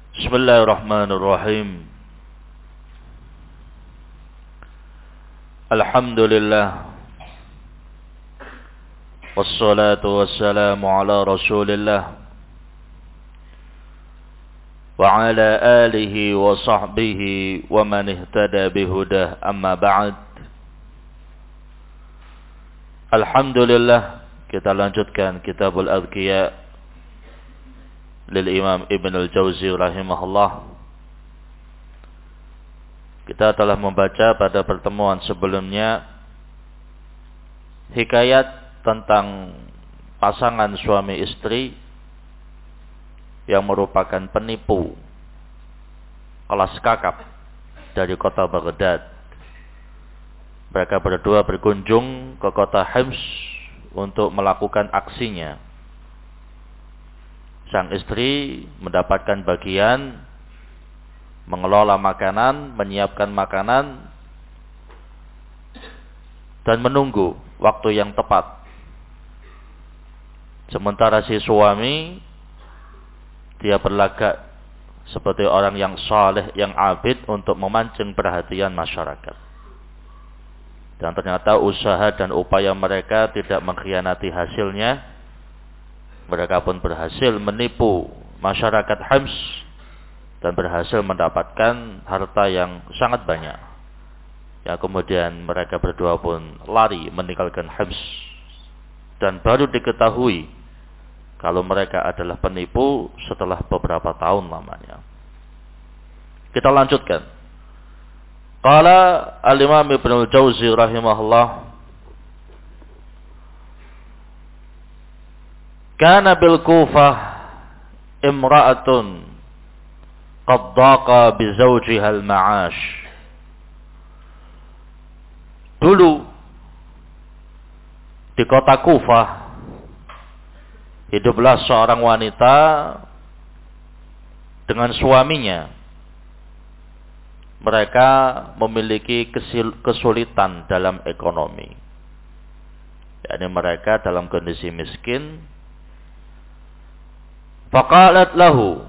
Bismillahirrahmanirrahim. Alhamdulillah. Wassalatu wassalamu ala Rasulillah wa ala alihi wa sahbihi wa man ihtada bihudah, amma ba'd. Alhamdulillah, kita lanjutkan Kitabul Adhkiya lil Imam Ibn al-Jauzi rahimahullah. Kita telah membaca pada pertemuan sebelumnya hikayat tentang pasangan suami istri yang merupakan penipu kelas kakap dari kota Baghdad. Mereka berdua berkunjung ke kota Hims untuk melakukan aksinya. Sang istri mendapatkan bagian mengelola makanan, menyiapkan makanan, dan menunggu waktu yang tepat. Sementara si suami, dia berlagak seperti orang yang saleh, yang abid untuk memancing perhatian masyarakat. Dan ternyata usaha dan upaya mereka tidak mengkhianati hasilnya. Mereka pun berhasil menipu masyarakat Hims dan berhasil mendapatkan harta yang sangat banyak. Ya, kemudian mereka berdua pun lari meninggalkan Hims. Dan baru diketahui kalau mereka adalah penipu setelah beberapa tahun lamanya. Kita lanjutkan. Qala al-Imam Ibn al-Jauzi rahimahullah, kana bil Kufah imra'atun qad daqa bi zawjiha al-ma'ash. Dulu di kota Kufah hiduplah seorang wanita dengan suaminya. Mereka memiliki kesulitan dalam ekonomi. yakni mereka dalam kondisi miskin. Faqalat lahu,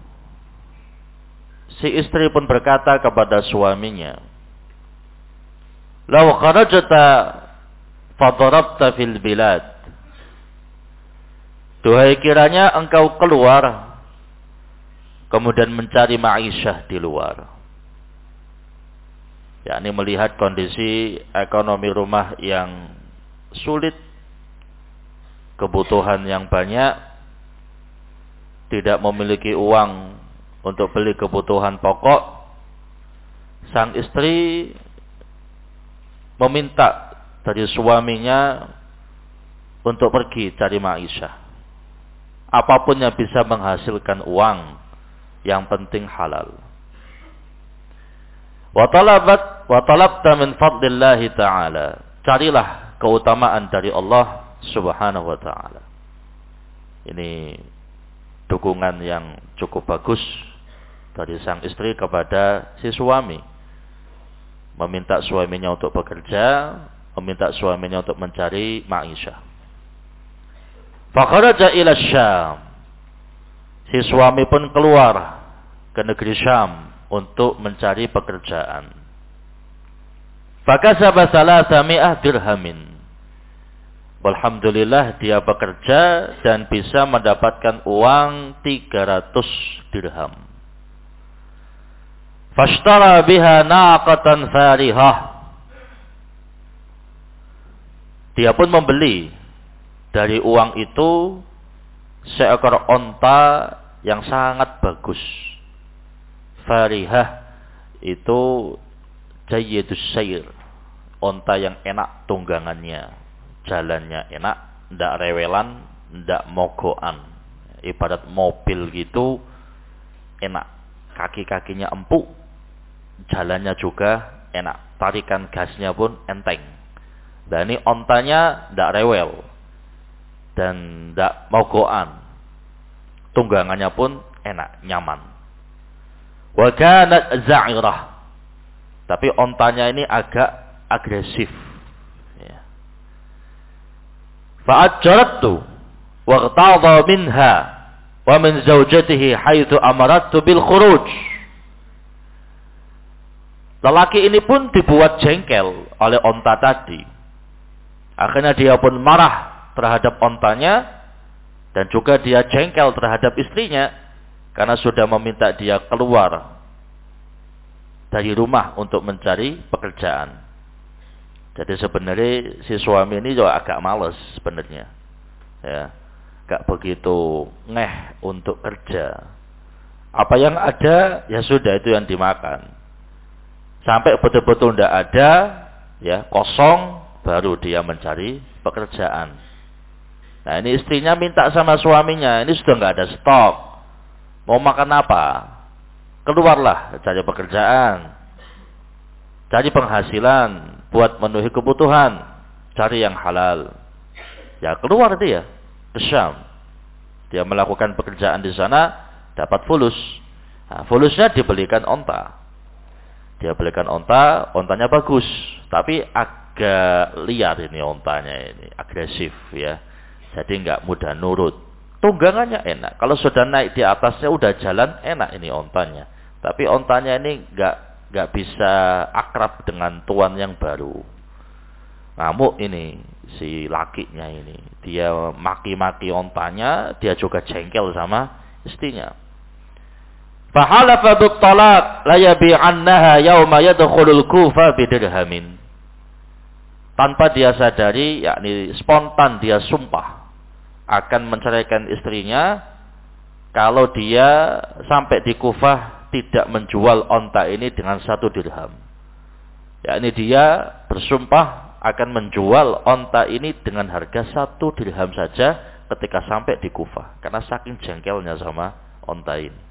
si istri pun berkata kepada suaminya, "Law kharajta fadarabta fil bilad." Duhai kiranya engkau keluar kemudian mencari ma'isyah di luar. Yakni melihat kondisi ekonomi rumah yang sulit, kebutuhan yang banyak, tidak memiliki uang untuk beli kebutuhan pokok. Sang istri meminta dari suaminya untuk pergi cari ma'isyah. Apapun yang bisa menghasilkan uang, yang penting halal. Wa talabta min fadlillahi ta'ala. Carilah keutamaan dari Allah Subhanahu wa ta'ala. Ini dukungan yang cukup bagus dari sang istri kepada si suami. Meminta suaminya untuk bekerja, meminta suaminya untuk mencari ma'isyah. Fakharaja ila Syam. Si suami pun keluar ke negeri Syam untuk mencari pekerjaan. Fakasaba 300 dirhamin. Alhamdulillah dia bekerja dan bisa mendapatkan uang 300 dirham. Fashtara biha naqatan farihah. Dia pun membeli dari uang itu seekor onta yang sangat bagus. Farihah itu jayyidus sayr, onta yang enak tunggangannya, jalannya enak, ndak rewelan, ndak mogokan. Ibarat mobil gitu, enak, kaki-kakinya empuk, jalannya juga enak, tarikan gasnya pun enteng. Dan ini ontanya ndak rewel dan ndak mogokan, tunggangannya pun enak, nyaman. Wa kanat za'irah, tapi ontanya ini agak agresif. Ya. Fa'ajjaratu waghtadha minha wa min zaujatihi haitsu amaratu bil khuruj. Lelaki ini pun dibuat jengkel oleh onta tadi. Akhirnya dia pun marah terhadap ontanya dan juga dia jengkel terhadap istrinya karena sudah meminta dia keluar dari rumah untuk mencari pekerjaan. Jadi sebenarnya si suami ini juga agak males sebenarnya. Ya, gak begitu ngeh untuk kerja. Apa yang ada ya sudah itu yang dimakan. Sampai betul-betul tidak ada, ya kosong, baru dia mencari pekerjaan. Nah ini istrinya minta sama suaminya, ini sudah nggak ada stok, mau makan apa? Keluarlah cari pekerjaan, cari penghasilan, buat memenuhi kebutuhan, cari yang halal. Ya keluar dia ke Syam, dia melakukan pekerjaan di sana, dapat fulus. Nah, fulusnya dibelikan onta. Dia belikan onta, ontanya bagus, tapi agak liar ini ontanya ini, agresif ya. Jadi nggak mudah nurut. Tunggangannya enak. Kalau sudah naik di atasnya udah jalan enak ini ontanya. Tapi ontanya ini nggak bisa akrab dengan tuan yang baru. Ngamuk ini si lakinya ini. Dia maki-maki ontanya, dia juga jengkel sama istrinya. Fahalafa bit-talaq la yabi'annaha yauma yadkhulul Kufa bidirhamin. Tanpa dia sadari, yakni spontan dia sumpah akan menceraikan istrinya kalau dia sampai di Kufah tidak menjual onta ini dengan 1 dirham. Yakni dia bersumpah akan menjual onta ini dengan harga 1 dirham saja ketika sampai di Kufah, karena saking jengkelnya sama onta ini.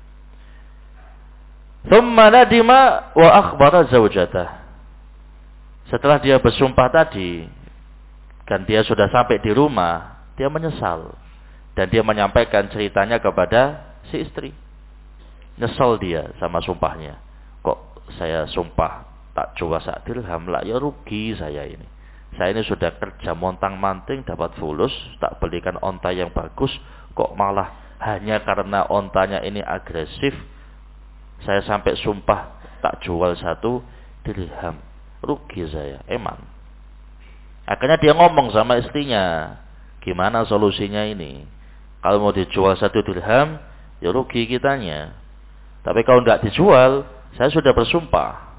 Thumma nadima wa akhbara zawjatah. Setelah dia bersumpah tadi dan dia sudah sampai di rumah, dia menyesal dan dia menyampaikan ceritanya kepada si istri. Nyesal dia sama sumpahnya. Kok saya sumpah tak jual 1 dirham lah, ya rugi saya ini. Saya ini sudah kerja montang-manting dapat fulus, tak belikan onta yang bagus, kok malah hanya karena ontanya ini agresif saya sampai sumpah tak jual 1 dirham. Rugi saya, eman. Akhirnya dia ngomong sama istrinya, gimana solusinya ini? Kalau mau dijual 1 dirham, ya rugi kitanya. Tapi kalau tidak dijual, saya sudah bersumpah.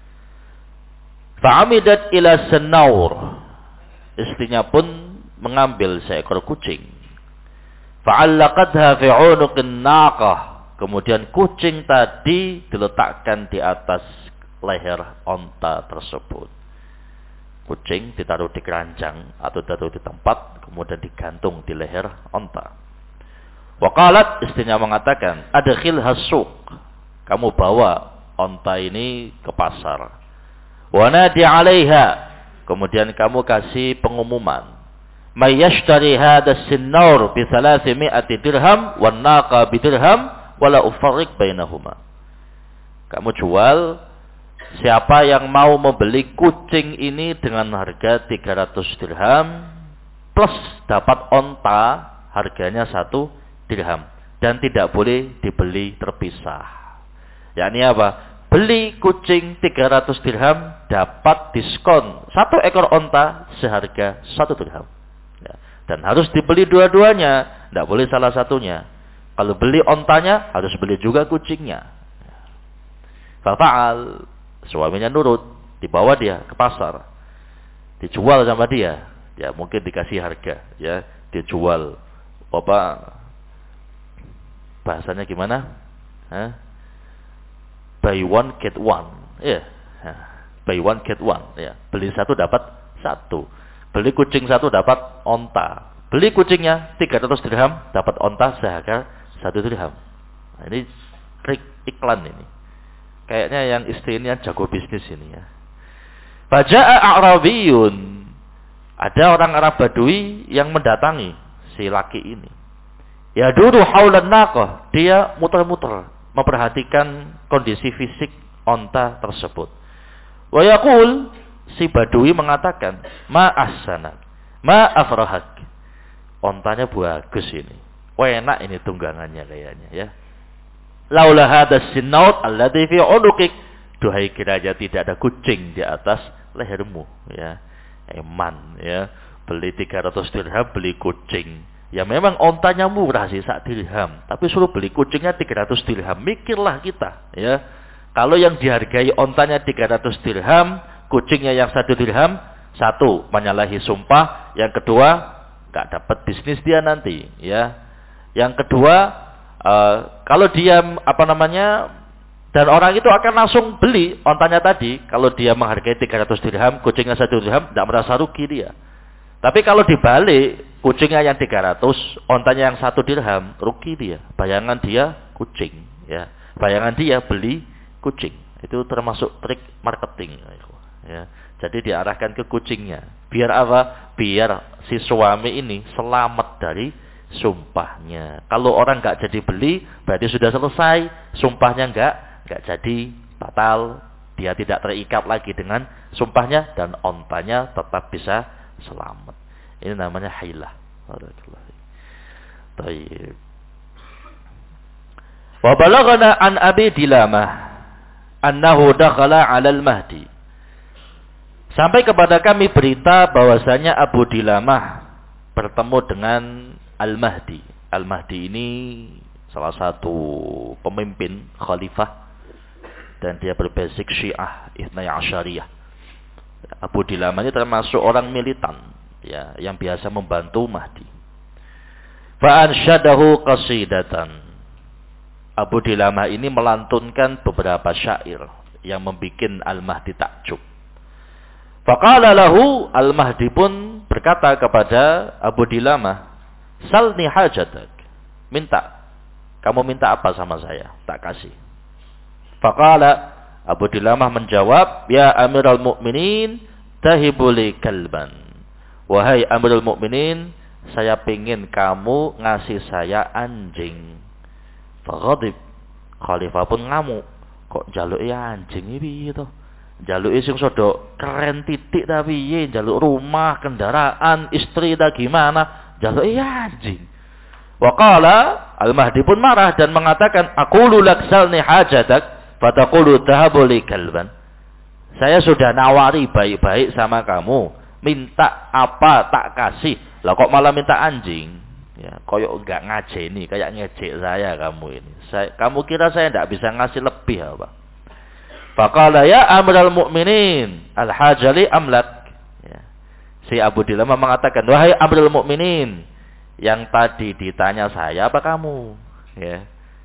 Fa'amidat ila sanaur. Istrinya pun mengambil seekor kucing. Fa'allaqatha fi 'unuqin naqah. Kemudian kucing tadi diletakkan di atas leher onta tersebut. Kucing ditaruh di keranjang atau ditaruh di tempat, kemudian digantung di leher onta. Waqalat, istrinya mengatakan, adkhil hasuq. Kamu bawa onta ini ke pasar. Wa nadi 'alaiha. Kemudian kamu kasih pengumuman. May yashtari hadha as-sinnaur bi 300 dirham wan naqa bi dirham wala ufarriq bainahuma. Kamu jual, siapa yang mau membeli kucing ini dengan harga 300 dirham plus dapat onta harganya 1 dirham dan tidak boleh dibeli terpisah. Yakni apa? Beli kucing 300 dirham dapat diskon 1 ekor onta seharga 1 dirham. Ya. Dan harus dibeli dua-duanya, tidak boleh salah satunya. Kalau beli ontanya, harus beli juga kucingnya. Fa'al, suaminya nurut, dibawa dia ke pasar. Dijual sama dia. Ya, mungkin dikasih harga. Ya, dijual. Bahasanya gimana? Buy one, get one. Ya. Buy one, get one. Ya. Beli 1 dapat 1. Beli kucing 1 dapat onta. Beli kucingnya 300 dirham, dapat onta seharga 1 dirham. Nah, ini trik iklan ini. Kayaknya yang istri ini yang jago bisnis ini ya. Faja'a a'rabiyun. Ada orang Arab Badui yang mendatangi si laki ini. Ya duru haulan naqah. Dia muter-muter memperhatikan kondisi fisik onta tersebut. Wa yaqul, si Badui mengatakan, ma ahsanak, ma afrahak. Ontanya bagus ini. enak ini tunggangannya kayaknya ya. Laula hadas sinaut alladzi fi unuqik. Duhai kiranya tidak ada kucing di atas lehermu ya. Eman ya. Beli 300 dirham beli kucing. Ya memang ontanya murah sih 1 dirham, tapi suruh beli kucingnya 300 dirham. Mikirlah kita ya. Kalau yang dihargai ontanya 300 dirham, kucingnya yang 1 dirham, satu menyalahi sumpah, yang kedua enggak dapat bisnis dia nanti ya. Yang kedua kalau dia dan orang itu akan langsung beli ontanya tadi. Kalau dia menghargai 300 dirham, kucingnya 1 dirham, tidak merasa rugi dia. Tapi kalau dibalik, kucingnya yang 300, ontanya yang 1 dirham, rugi dia. Bayangan dia kucing, ya. Bayangan dia beli kucing. Itu termasuk trik marketing, ya. Jadi diarahkan ke kucingnya. Biar apa? Biar si suami ini selamat dari sumpahnya. Kalau orang nggak jadi beli, berarti sudah selesai. Sumpahnya nggak jadi batal. Dia tidak terikat lagi dengan sumpahnya dan ontanya tetap bisa selamat. Ini namanya hilah. Baik. Wa balaghana an Abi Dilamah annahu dakhala 'ala al-Mahdi. Sampai kepada kami berita bahwasanya Abu Dilamah bertemu dengan Al-Mahdi. Al-Mahdi ini salah satu pemimpin khalifah dan dia berbasik Syiah Ithnai Asyariyah. Abu Dilamah ini termasuk orang militan ya, yang biasa membantu Mahdi. Fa'ansyadahu qasidatan. Abu Dilamah ini melantunkan beberapa syair yang membuat Al-Mahdi takjub. Faqala lahu, Al-Mahdi pun berkata kepada Abu Dilamah, salni hajatak. Minta. Kamu minta apa sama saya? Tak kasih. Faqala, Abu Dilamah menjawab, ya Amirul Mukminin, tahibuli kalban. Wahai Amirul Mukminin, saya pingin kamu ngasih saya anjing. Faghadib. Khalifah pun ngamuk. Kok njaluk anjing iki to? Njaluk sing sodo keren titik tapi piye? Njaluk rumah, kendaraan, istri ta gimana? Njaluk anjing. Wa qala, Al-Mahdi pun marah dan mengatakan, aqulu lak salni hajatak fataqulu tahabuli kalban. Saya sudah nawari baik-baik sama kamu, minta apa tak kasih. Lah kok malah minta anjing? Ya, koyok enggak ngajeni, kayak ngejek saya kamu ini. Kamu kira saya enggak bisa ngasih lebih apa? Faqala ya Amirul Mukminin, al-hajali amlak. Ya. Si Abu Dilamah mengatakan, wahai Amirul Mukminin, yang tadi ditanya saya apa kamu? Ya.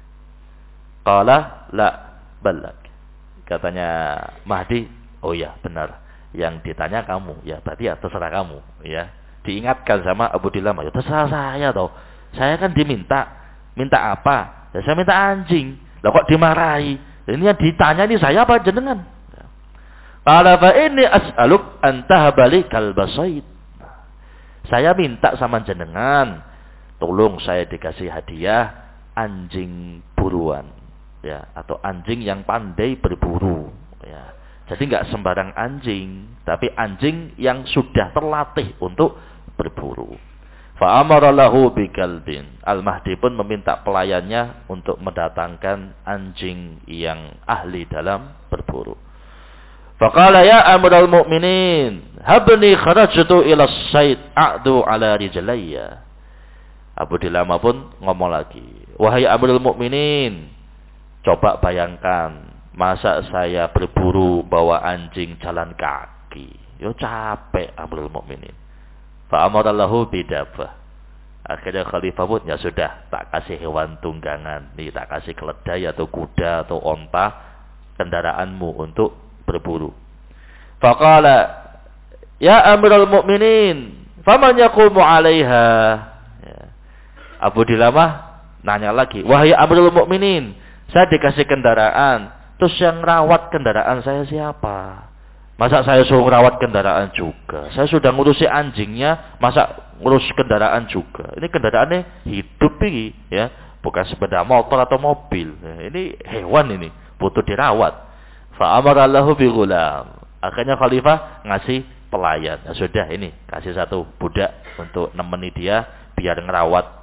Qala la balak. Katanya Mahdi, oh ya benar. Yang ditanya kamu, ya berarti ya terserah kamu, ya. Diingatkan sama Abu Dilamah, ya terserah saya toh. Saya kan diminta, minta apa? Ya saya minta anjing. Lah kok dimarahi? Ini yang ditanya ini saya apa jenengan? Qala fa inni as'aluk an tahbali kalbasaid. Saya minta sama jenengan, tolong saya dikasih hadiah anjing buruan, ya, atau anjing yang pandai berburu, ya. Jadi enggak sembarang anjing, tapi anjing yang sudah terlatih untuk berburu. Fa amara lahu bikalbin. Al-Mahdi pun meminta pelayannya untuk mendatangkan anjing yang ahli dalam berburu. Faqala ya Amirul Mukminin, habni kharajtu ila as-sayd a'du ala rijlayya. Abu Dilamah pun ngomong lagi, wahai Amirul Mukminin, coba bayangkan, masa saya berburu bawa anjing jalan kaki? Yo capek Amirul Mukminin. Fa amara lahu bidabah. Akhirnya khalifah pun, ya sudah, tak kasih hewan tunggangan. Nih tak kasih keledai atau kuda atau onta, kendaraanmu untuk berburu. Faqala ya Amirul Mukminin, faman yaqumu 'alaiha? Ya. Abu Dilamah nanya lagi, wahai Amirul Mukminin, saya dikasih kendaraan, terus yang rawat kendaraan saya siapa? Masa saya suruh rawat kendaraan juga? Saya sudah ngurusi anjingnya, masa ngurus kendaraan juga? Ini kendaraannya hidup ini, ya, bukan sepeda motor atau mobil. Ya, ini hewan ini, butuh dirawat. Fa amara lahu bi ghulam. Akhirnya khalifah ngasih pelayan. Ya sudah, ini kasih satu budak untuk nemeni dia biar ngerawat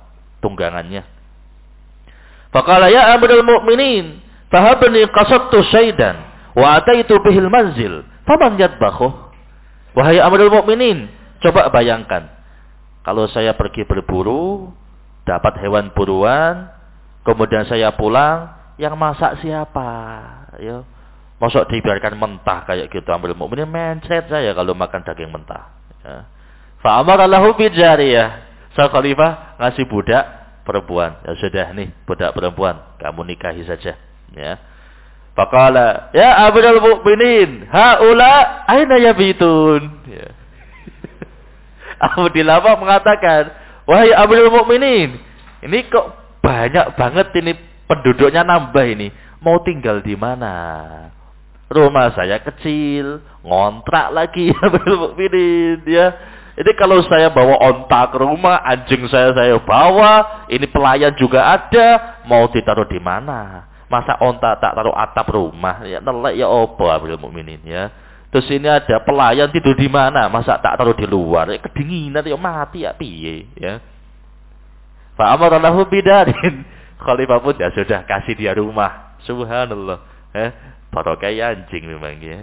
tunggangannya. Faqala ya Amirul Mukminin, fahabni qasadtu syaidan wa ataitu bihil manzil, faman yadbahu. Wahai Amirul Mukminin, coba bayangkan, kalau saya pergi berburu, dapat hewan buruan, kemudian saya pulang, yang masak siapa? Ya. Masa dibiarkan mentah kayak gitu. Amirul Mukminin mencret saya kalau makan daging mentah. Ya. Fa amara lahu bi jariyah. Sang khalifah ngasih budak perempuan. Ya sudah nih, budak perempuan, kamu nikahi saja. Ya. Faqala, ya Amirul Mukminin, haula aina yabitun? Ya. Abu Dilamah mengatakan, wahai Amirul Mukminin, ini kok banyak banget ini penduduknya nambah ini. Mau tinggal di mana? Rumah saya kecil, ngontrak lagi Amirul Mukminin, ya. Ini kalau saya bawa onta ke rumah, anjing saya bawa, ini pelayan juga ada, mau ditaruh di mana? Masa onta tak taruh atap rumah? Ya nelek ya opo Amirul Mukminin, ya. Terus ini ada pelayan tidur di mana? Masa tak taruh di luar? Ya kedinginan ya mati ya piye, ya. Fa amara lahu bidarin. Khalifah pun ya sudah kasih dia rumah. Subhanallah. Barokah anjing memang, ya.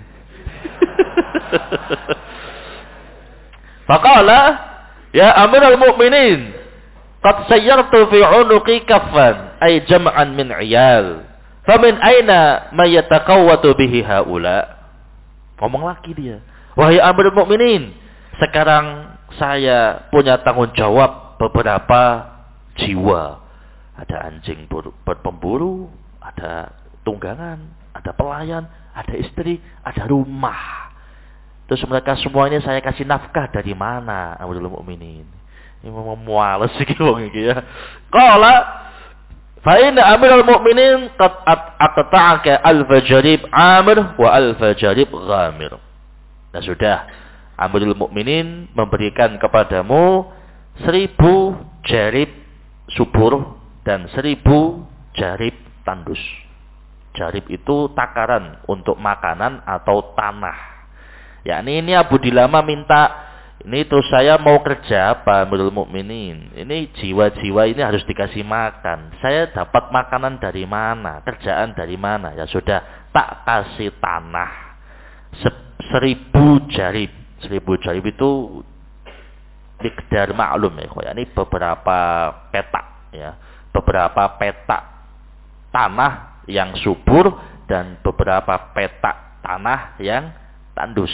Faqala ya Amirul Mukminin, qad sayyartu fi 'unuqi kaffan ay jam'an min 'iyal. Famin aina ma yataqawwatu bihi haula? Ngomong lagi dia. Wahai Amirul Mukminin, sekarang saya punya tanggung jawab beberapa jiwa. Ada anjing pemburu, ada tunggangan, ada pelayan, ada istri, ada rumah. Terus mereka semua ini saya kasih nafkah dari mana, Amirul Mukminin? Ini mau muales iki wong iki ya. Qala fa inna Amirul Mukminin qad aqta'aka al-fajarib Amir wa al-fajarib Ghamir. Nah sudah, Amirul Mukminin memberikan kepadamu 1000 jarib subur dan 1000 jarib tandus. Jarib itu takaran untuk makanan atau tanah. Yakni ini Abu Dilamah minta, ini terus saya mau kerja apa Amirul Mukminin? Ini jiwa-jiwa ini harus dikasih makan. Saya dapat makanan dari mana? Kerjaan dari mana? Ya sudah, tak kasih tanah 1000 jarib. 1000 jarib itu miqdar maklum ya. Ini beberapa petak ya. Beberapa petak tanah yang subur dan beberapa petak tanah yang tandus.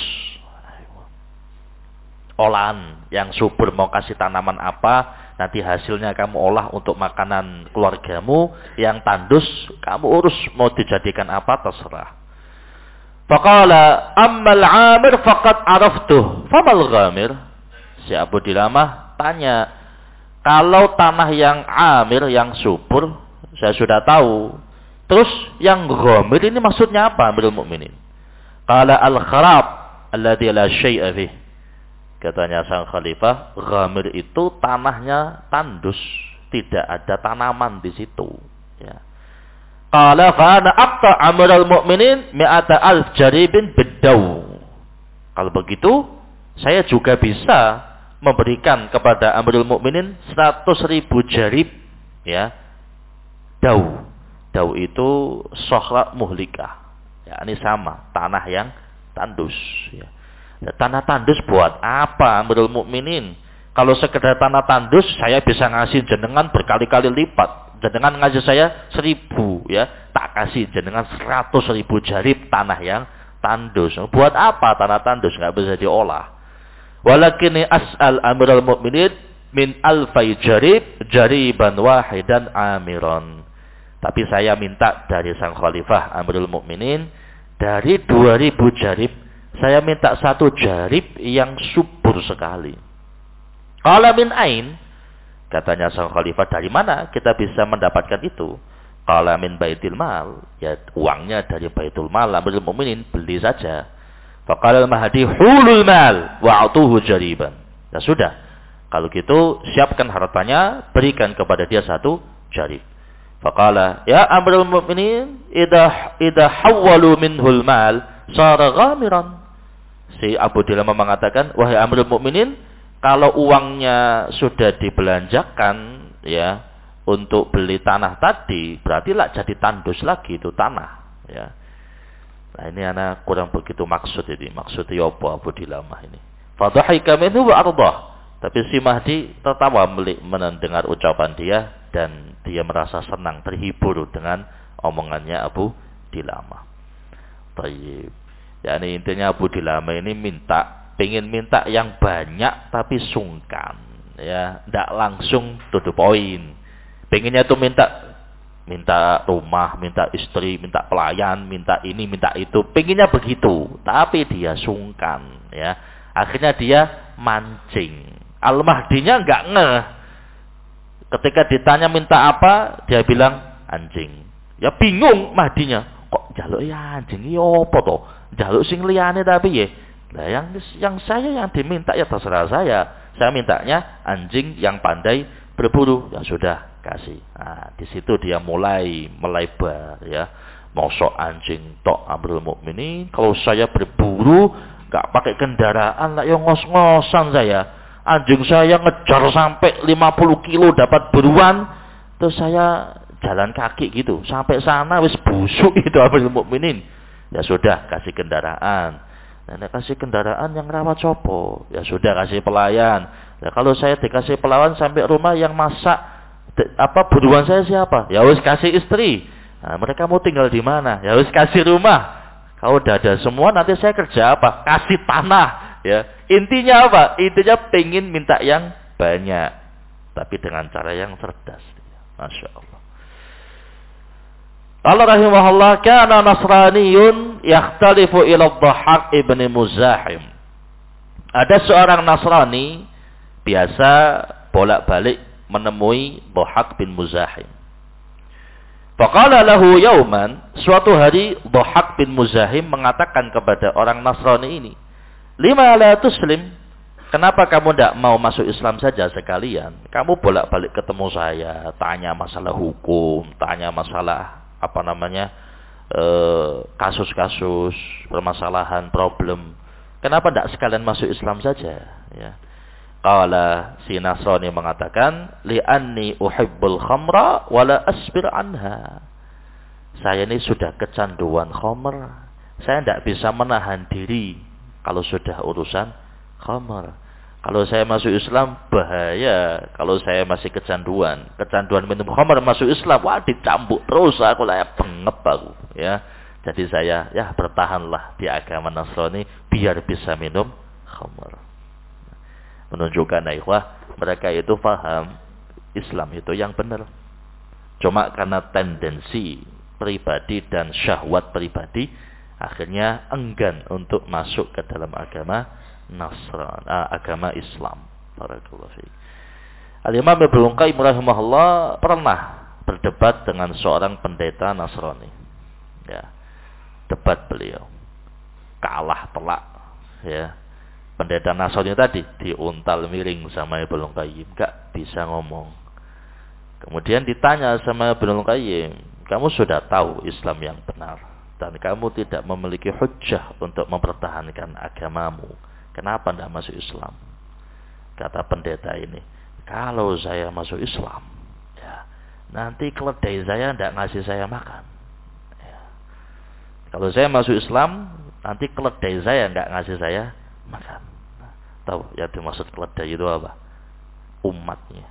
Olahan yang subur mau kasih tanaman apa, nanti hasilnya kamu olah untuk makanan keluargamu. Yang tandus kamu urus mau dijadikan apa terserah. Faqala ammal 'amir faqad araftuh famal ghamir. Si Abu Dilamah tanya, kalau tanah yang amir, yang subur saya sudah tahu, terus yang ghamir ini maksudnya apa Amirul Mukminin? Qala al-kharab alladhi la syai'a fih. Katanya sang khalifah, ghamir itu tanahnya tandus, tidak ada tanaman di situ, ya. Qala fa ana aqta Amirul Mukminin 100,000 jaribin biddaw. Kalau begitu, saya juga bisa memberikan kepada Amirul Mukminin 100.000 jarib, ya. Daw. Daw itu sohra muhlikah. Ya, ini sama, tanah yang tandus, ya. Ya, tanah tandus buat apa Amirul Mukminin? Kalau sekedar tanah tandus, saya bisa ngasih jenengan berkali-kali lipat. Jenengan ngasih saya 1000, ya. Tak kasih jenengan 100.000 jarib tanah yang tandus. Buat apa tanah tandus? Nggak bisa diolah. Walakini as'al Amirul Mukminin min alfai jarib jariban wahidan amiron. Tapi saya minta dari sang khalifah Amirul Mukminin, dari 2000 jarib, saya minta 1 jarib yang subur sekali. Qala min ain? Katanya sang khalifah, dari mana kita bisa mendapatkan itu? Qala min baitil mal. Ya uangnya dari baitul mal. Amirul Mukminin beli saja. Faqala al-Mahdi hulul mal wa'atuhu jariban. Ya sudah, kalau gitu siapkan hartanya, berikan kepada dia 1 jarib. Faqala ya Amirul Mukminin idha hawwalu minhul mal sara ghamiran. Si Abu Dilamah mengatakan, wahai Amirul Mukminin, kalau uangnya sudah dibelanjakan, ya, untuk beli tanah tadi, berarti lah jadi tandus lagi itu tanah, ya. Nah ini anak kurang begitu maksud ini. Maksudnya apa Abu Dilamah ini? Fadhahika minhu wa ardah. Tapi si Mahdi tertawa mendengar ucapan dia dan dia merasa senang, terhibur dengan omongannya Abu Dilamah. Baik. Ya ini intinya Abu Dilamah ini pengen minta yang banyak tapi sungkan, ya, ndak langsung to the point. Pengennya tuh minta rumah, minta istri, minta pelayan, minta ini, minta itu. Pengennya begitu, tapi dia sungkan, ya. Akhirnya dia mancing. Al-Mahdinya enggak ngeh. Ketika ditanya minta apa, dia bilang anjing. Ya bingung Mahdinya. Kok jaluk ya anjing iki apa to? Jaluk sing liyane tapi ya. Lah yang saya yang diminta ya terserah saya. Saya mintanya anjing yang pandai berburu. Ya sudah, kasih. Nah, di situ dia mulai melebar, ya. Mosok anjing tok Amirul Mukminin, kalau saya berburu enggak pakai kendaraan lah yang ngos-ngosan saya. Anjing saya ngejar sampai 50 kilo dapat buruan, terus saya jalan kaki gitu. Sampai sana wis busuk itu Amirul Mukminin. Ya sudah, kasih kendaraan. Nah, kasih kendaraan yang rawat sopo. Ya sudah, kasih pelayan. Nah, kalau saya dikasih pelayan sampai rumah yang masak buruan saya siapa? Ya wis kasih istri. Nah, mereka mau tinggal di mana? Ya wis kasih rumah. Kalau udah ada semua nanti saya kerja apa? Kasih tanah, ya. Intinya apa? Intinya pengen minta yang banyak, tapi dengan cara yang cerdas. Masya Allah. Allah rahimahullah kana nasraniyun yakhtalifu ila Dhahhak ibn Muzahim. Ada seorang Nasrani biasa bolak-balik menemui Dhahhak bin Muzahim. Faqala lahu yauman, suatu hari Dhahhak bin Muzahim mengatakan kepada orang Nasrani ini, "Lima la tuslim? Kenapa kamu tidak mau masuk Islam saja sekalian? Kamu bolak-balik ketemu saya, tanya masalah hukum, tanya masalah kasus-kasus, permasalahan, problem. Kenapa tidak sekalian masuk Islam saja?" Ya. Qala si Nasrani mengatakan, "Li'anni uhibbul khamra wa la asbir anha." Saya ini sudah kecanduan khamr. Saya tidak bisa menahan diri kalau sudah urusan khamr. Kalau saya masuk Islam bahaya. Kalau saya masih kecanduan minum khamr masuk Islam, wah dicambuk terus aku lah, bengep aku, ya. Jadi saya bertahanlah di agama Nasrani biar bisa minum khamr. Menunjukkan ikhwah, mereka itu paham Islam itu yang benar. Cuma karena tendensi pribadi dan syahwat pribadi, akhirnya enggan untuk masuk ke dalam agama agama Islam. Barakallahu fiik. Al-Imam Ibnu Qayyim rahimahullah pernah berdebat dengan seorang pendeta Nasrani. Ya. Debat beliau. Kalah telak, ya. Pendeta Nasrani tadi diuntal miring sama Ibnu Qayyim, enggak bisa ngomong. Kemudian ditanya sama Ibnu Qayyim, "Kamu sudah tahu Islam yang benar dan kamu tidak memiliki hujjah untuk mempertahankan agamamu. Kenapa tidak masuk Islam?" Kata pendeta ini, "Kalau saya masuk Islam, ya, nanti keledai saya tidak ngasih saya makan. Ya. Kalau saya masuk Islam, nanti keledai saya tidak ngasih saya makan." Tahu yang dimaksud keledai itu apa? Umatnya.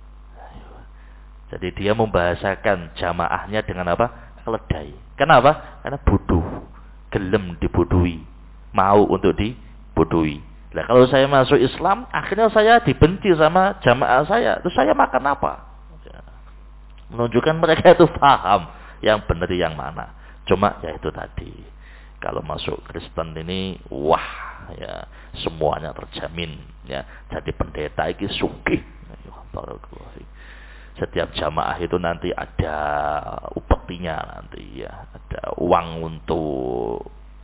Jadi dia membahasakan jamaahnya dengan apa? Keledai. Kenapa? Karena bodoh, gelem dibodohi, mau untuk dibodohi. Nah, kalau saya masuk Islam, akhirnya saya dibenci sama jamaah saya. Terus saya makan apa? Menunjukkan mereka itu paham yang benar yang mana. Cuma ya itu tadi. Kalau masuk Kristen ini, wah, ya, semuanya terjamin, ya. Jadi pendeta iki sugih. Setiap jamaah itu nanti ada upetinya nanti, ya, ada uang untuk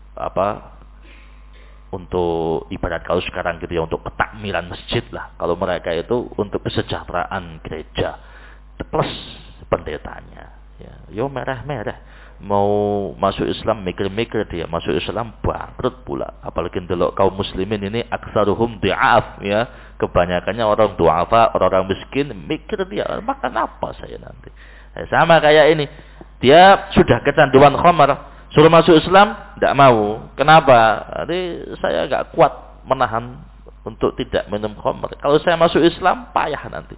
untuk ibarat kalau sekarang gitu ya, untuk ketakmiran masjid lah. Kalau mereka itu untuk kesejahteraan gereja plus pendetanya, ya. Yo merah-merah. mau masuk Islam mikir-mikir dia masuk Islam bangkrut pula. Apalagi ndelok kaum muslimin ini aksaruhum du'af ya. Kebanyakannya orang du'afa, orang-orang miskin, mikir dia makan apa saya nanti. Sama kayak ini. Dia sudah kecanduan khamar, suruh masuk Islam tidak mau. Kenapa? Jadi saya enggak kuat menahan untuk tidak minum khamar. Kalau saya masuk Islam payah nanti.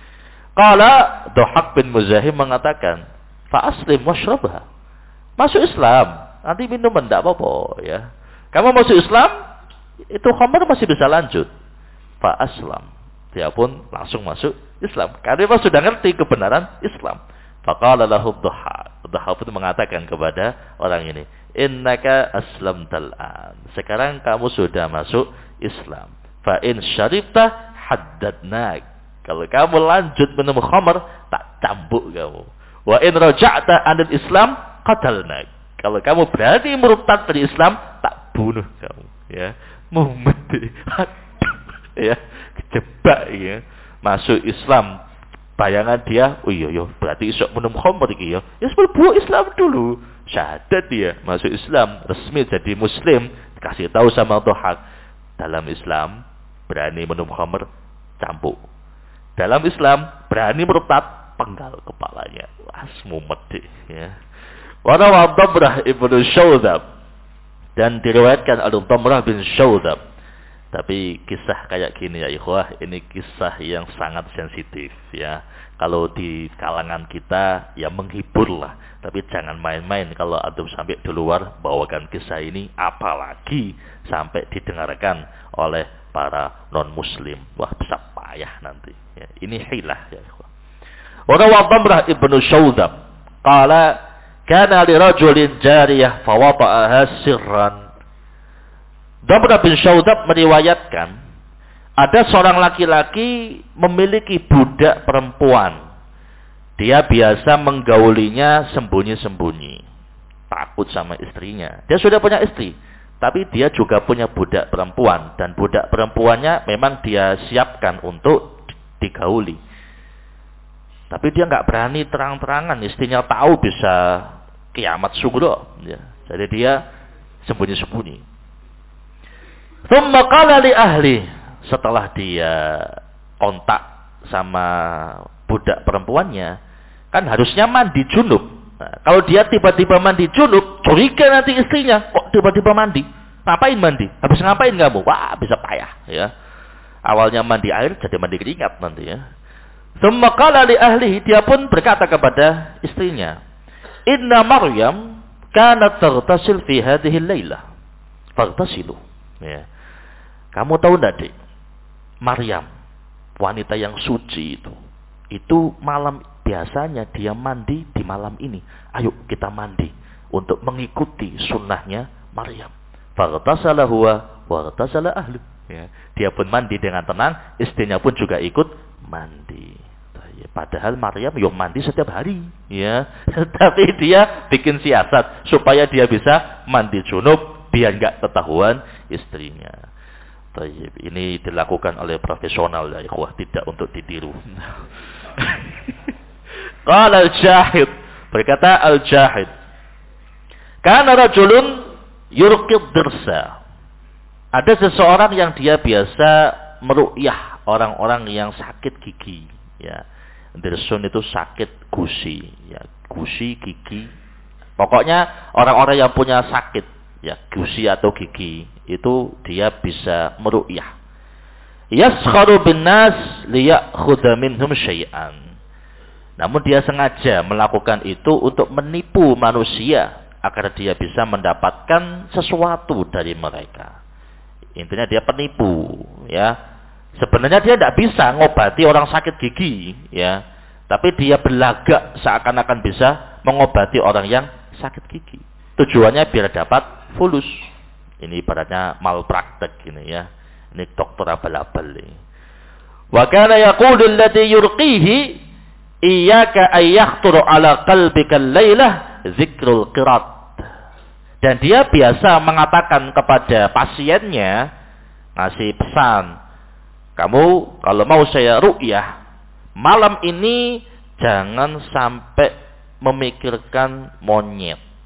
Qala Dhahak bin Muzahim mengatakan, fa aslim washrabha. Masuk Islam, nanti minum enggak apa-apa ya. Kamu masuk Islam, itu khamar masih bisa lanjut. Fa aslam. Dia pun langsung masuk Islam. Karena dia sudah ngerti kebenaran Islam. Faqala lahu Dhahak. Dhahak pun mengatakan kepada orang ini, innaka aslamtal an. Sekarang kamu sudah masuk Islam. Fa in syaribta haddadnak. Kalau kamu lanjut minum khamar, tak cambuk kamu. Wa in raja'ta 'anil Islam qatalnak. Kalau kamu berani murtad dari Islam, tak bunuh kamu, ya. Muhammad ya, kejebak ya. Masuk Islam. Bayangan dia, oh iya berarti isok minum khamr iki ya. Ya sebelum Islam dulu. Syahadat dia masuk Islam, resmi jadi muslim, kasih tahu sama Dhahak. Dalam Islam berani minum khamr, cambuk. Dalam Islam berani murtad, penggal kepalanya. Asmu mati ya. Wa rawa Damrah ibnu Syaudzab, dan diriwayatkan oleh Damrah bin Syaudzab. Tapi kisah kayak gini ya ikhwah, ini kisah yang sangat sensitif ya. Kalau di kalangan kita ya menghibur lah, tapi jangan main-main kalau antum sampai di luar bawakan kisah ini, apalagi sampai didengarkan oleh para non muslim. Wah, bisa payah nanti ya. Ini hilah ya ikhwah. Wa rawa Damrah ibnu Syaudzab qala kana li rajulin jariyah fa wata'aha sirran. Damrah bin Syaudzab meriwayatkan ada seorang laki-laki memiliki budak perempuan. Dia biasa menggaulinya sembunyi-sembunyi, takut sama istrinya. Dia sudah punya istri, tapi dia juga punya budak perempuan, dan budak perempuannya memang dia siapkan untuk digauli. Tapi dia nggak berani terang-terangan, istrinya tahu bisa kiamat sugro ya. Jadi dia sembunyi-sembunyi. Tsumma qala li ahli, setelah dia kontak sama budak perempuannya, kan harusnya mandi junub. Nah, kalau dia tiba-tiba mandi junub, curiga nanti istrinya, kok tiba-tiba mandi? Ngapain mandi? Habis ngapain kamu? Wah, bisa payah ya. Awalnya mandi air jadi mandi keringat nanti ya. Tsumma qala li ahlihi, dia pun berkata kepada istrinya, inna Maryam kanat taghtasil fi hadhihi al-lailah. Faghtasilu. Ya. Kamu tahu enggak, Dik? Maryam, wanita yang suci itu malam biasanya dia mandi di malam ini. Ayo kita mandi untuk mengikuti sunnahnya Maryam. Faghtasala huwa wa ghtasala ahlu. Ya. Dia pun mandi dengan tenang, istrinya pun juga ikut mandi. Padahal Maryam yang mandi setiap hari, ya. Tapi dia bikin siasat supaya dia bisa mandi junub biar enggak ketahuan istrinya. Ini dilakukan oleh profesional ya ikhwah, tidak untuk ditiru. Qala al-Jahid, berkata al-Jahid, kana rajulun yurqid dirsa. Ada seseorang yang dia biasa meruqyah orang-orang yang sakit gigi ya. Dirsun itu sakit gusi ya, gusi gigi. Pokoknya orang-orang yang punya sakit ya, gusi atau gigi, itu dia bisa meruqyah. Yaskharu bin nas liyakhudha minhum syai'an. Namun dia sengaja melakukan itu untuk menipu manusia agar dia bisa mendapatkan sesuatu dari mereka. Intinya dia penipu ya. Sebenarnya dia tidak bisa ngobati orang sakit gigi ya, tapi dia berlagak seakan-akan bisa mengobati orang yang sakit gigi. Tujuannya biar dapat fulus. Ini ibaratnya malpraktek ini ya. Ini dokter abal-abal ini. Wa kana yaqulu alladhi yurqihi iyyaka ay yakhthuru ala qalbika al-lailah dzikrul qirat. Dan dia biasa mengatakan kepada pasiennya, ngasih pesan, kamu kalau mau saya ruqyah malam ini jangan sampai memikirkan monyet.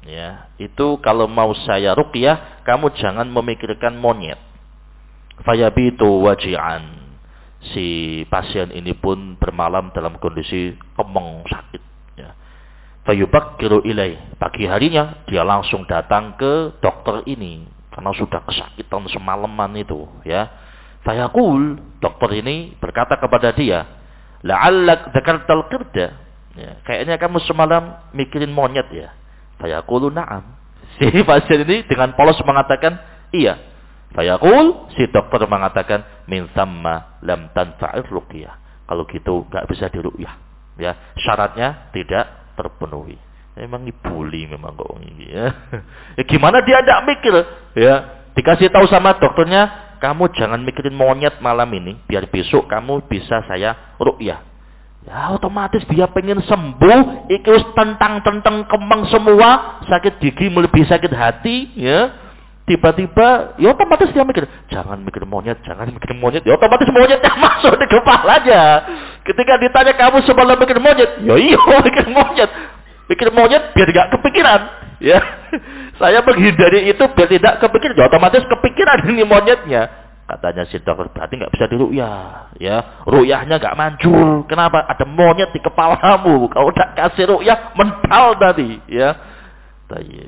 Ya, itu kalau mau saya ruqyah, kamu jangan memikirkan monyet. Fayabitu waji'an. Si pasien ini pun bermalam dalam kondisi kemeng sakit. Ya. Fayubakkiru ilai. Pagi harinya dia langsung datang ke dokter ini karena sudah kesakitan semalaman itu. Ya. Fayaqul, dokter ini berkata kepada dia, la'allak dzakartal qirda. Ya, kayaknya kamu semalam mikirin monyet ya. Fayaqulu na'am. Si pasien ini dengan polos mengatakan, iya. Fayaqul, si dokter mengatakan, min thamma lam tanfa'ir ruqyah. Kalau gitu enggak bisa diruqyah. Ya, syaratnya tidak terpenuhi. Memang ibuli memang kok ini ya. Ya gimana dia enggak mikir? Ya, dikasih tahu sama dokternya, kamu jangan mikirin monyet malam ini, biar besok kamu bisa saya ruqyah. Ya otomatis dia pengen sembuh, iki wis tentang-tentang kemeng semua, sakit gigi melebihi sakit hati, ya. Tiba-tiba, ya otomatis dia mikir, jangan mikir monyet, jangan mikir monyet. Ya otomatis monyetnya masuk di kepalanya. Ketika ditanya kamu semalam mikir monyet, ya iya mikir monyet. Mikir monyet biar gak kepikiran, ya. Saya menghindari itu biar tidak kepikiran, ya otomatis kepikiran ini monyetnya. Katanya si dokter, berarti nggak bisa diruqyah, ya. Ruqyahnya nggak manjur. Kenapa? Ada monyet di kepalamu. Kalau udah kasih ruqyah, mental tadi, ya. Tayyib.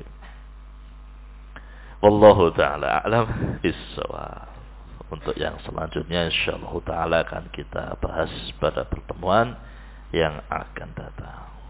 Wallahu ta'ala a'lam bis-shawab. Untuk yang selanjutnya insyaallah ta'ala akan kita bahas pada pertemuan yang akan datang.